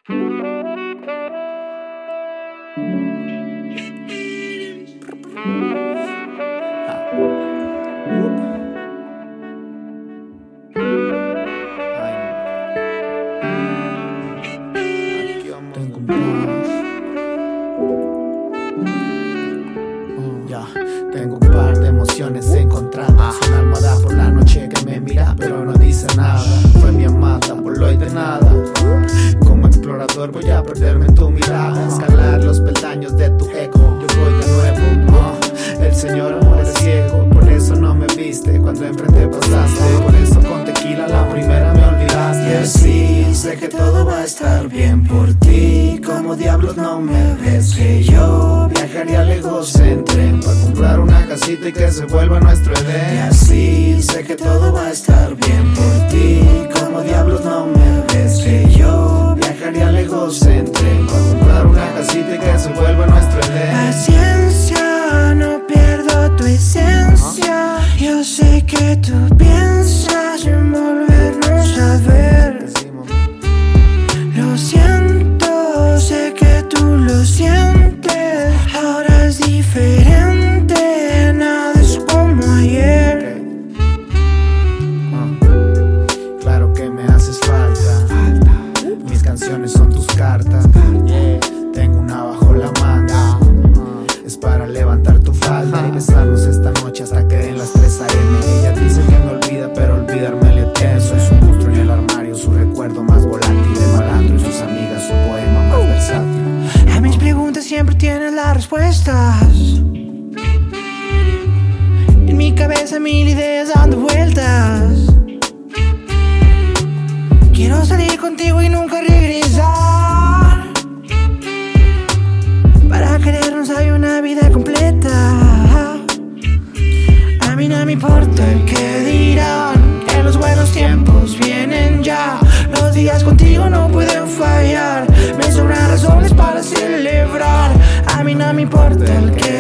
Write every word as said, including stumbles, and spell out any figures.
Tengo un par de emociones encontradas. Una almohada por la noche que me mira pero no dice nada. Fue mi amada, por lo de nada. Como explorador voy a perderme en tu mirada, escalar los peldaños de tu ego. Yo voy de nuevo, oh, el señor amor es ciego. Por eso no me viste cuando enfrente pasaste. Por eso con tequila la primera me olvidaste. Y así sé que todo va a estar bien por ti. Como diablos no me ves que yo viajaría lejos en tren para comprar una casita y que se vuelva nuestro Edén. Y así sé que todo va a estar bien por ti. Como diablos no me ves que yo viajaría lejos en tren para comprar una casita y que se vuelva nuestro Edén. Paciencia, no pierdo tu esencia. Yo sé que tú piensas en volvernos a ver. Lo siento, sé que tú lo sientes. Ahora es diferente, nada es como ayer. Claro que me haces falta. Mis canciones son tus cartas. Tengo una bajo la manga. Es para levantar tu falda y besarnos esta noche hasta que den las tres a eme. Ella dice que me olvida, pero olvidarme le teme. Soy su monstruo en el armario, su recuerdo más volátil. De malandro y sus amigas, su poema más versátil. A mis preguntas siempre tienes las respuestas. En mi cabeza mil ideas dando vueltas. Quiero salir contigo y nunca regresar. Para querernos hay una vida completa. A mí no me importa el que dirán, que los buenos tiempos vienen ya. Los días contigo no pueden fallar. Me sobran razones para celebrar. A mí no me importa el que